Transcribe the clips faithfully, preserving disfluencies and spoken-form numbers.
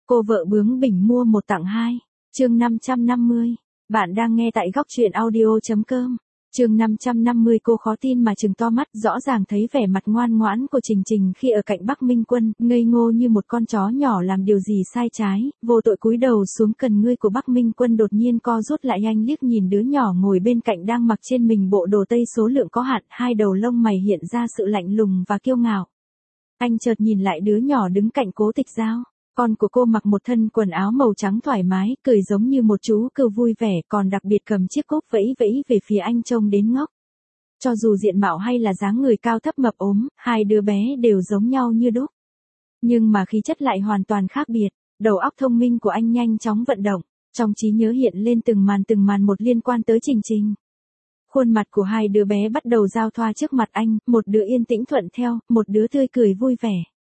Cô vợ bướng bỉnh mua một tặng hai. Chương năm trăm năm mươi. Bạn đang nghe tại góc truyện audio chấm com. Chương năm trăm năm mươi. Cô khó tin mà trừng to mắt, rõ ràng thấy vẻ mặt ngoan ngoãn của Trình Trình khi ở cạnh Bắc Minh Quân, ngây ngô như một con chó nhỏ làm điều gì sai trái, vô tội cúi đầu xuống cần ngươi của Bắc Minh Quân đột nhiên co rút lại, anh liếc nhìn đứa nhỏ ngồi bên cạnh đang mặc trên mình bộ đồ tây số lượng có hạn, hai đầu lông mày hiện ra sự lạnh lùng và kiêu ngạo. Anh chợt nhìn lại đứa nhỏ đứng cạnh Cố Tịch Giao. Con của cô mặc một thân quần áo màu trắng thoải mái, cười giống như một chú cừu vui vẻ, còn đặc biệt cầm chiếc cúp vẫy vẫy về phía anh trông đến ngốc. Cho dù diện mạo hay là dáng người cao thấp mập ốm, hai đứa bé đều giống nhau như đúc. Nhưng mà khí chất lại hoàn toàn khác biệt, đầu óc thông minh của anh nhanh chóng vận động, trong trí nhớ hiện lên từng màn từng màn một liên quan tới Trình Trình. Khuôn mặt của hai đứa bé bắt đầu giao thoa trước mặt anh, một đứa yên tĩnh thuận theo, một đứa tươi cười vui vẻ.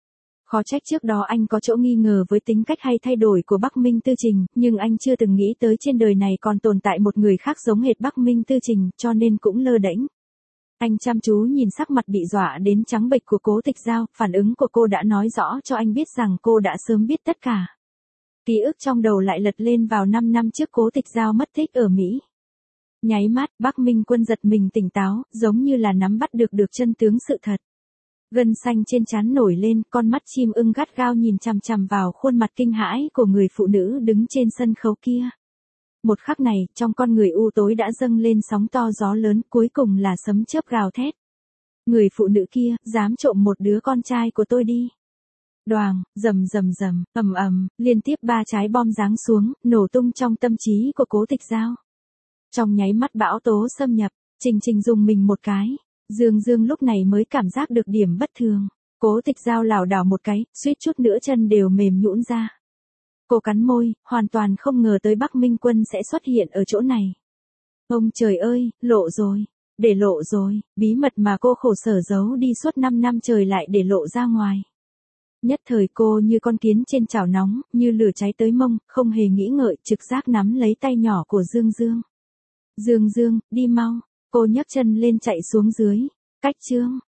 Khó trách trước đó anh có chỗ nghi ngờ với tính cách hay thay đổi của Bắc Minh Tư Trình, nhưng anh chưa từng nghĩ tới trên đời này còn tồn tại một người khác giống hệt Bắc Minh Tư Trình, cho nên cũng lơ đễnh. Anh chăm chú nhìn sắc mặt bị dọa đến trắng bệch của Cố Tịch Giao, phản ứng của cô đã nói rõ cho anh biết rằng cô đã sớm biết tất cả. Ký ức trong đầu lại lật lên vào năm năm trước Cố Tịch Giao mất tích ở Mỹ. Nháy mắt, Bắc Minh Quân giật mình tỉnh táo, giống như là nắm bắt được được chân tướng sự thật. Gân xanh trên trán nổi lên, con mắt chim ưng gắt gao nhìn chằm chằm vào khuôn mặt kinh hãi của người phụ nữ đứng trên sân khấu kia. Một khắc này, trong con người u tối đã dâng lên sóng to gió lớn, cuối cùng là sấm chớp gào thét. Người phụ nữ kia, dám trộm một đứa con trai của tôi đi. Đoàng, rầm rầm rầm, ầm ầm, liên tiếp ba trái bom giáng xuống, nổ tung trong tâm trí của Cố Tịch Giao. Trong nháy mắt bão tố xâm nhập, Trình Trình dùng mình một cái. Dương Dương lúc này mới cảm giác được điểm bất thường. Cố Tịch Giao lảo đảo một cái, suýt chút nữa chân đều mềm nhũn ra. Cô cắn môi, hoàn toàn không ngờ tới Bắc Minh Quân sẽ xuất hiện ở chỗ này. Ông trời ơi, lộ rồi, để lộ rồi, bí mật mà cô khổ sở giấu đi suốt năm năm trời lại để lộ ra ngoài. Nhất thời cô như con kiến trên chảo nóng, như lửa cháy tới mông, không hề nghĩ ngợi, trực giác nắm lấy tay nhỏ của Dương Dương. Dương Dương, đi mau. Cô nhấc chân lên chạy xuống dưới. Cách chương.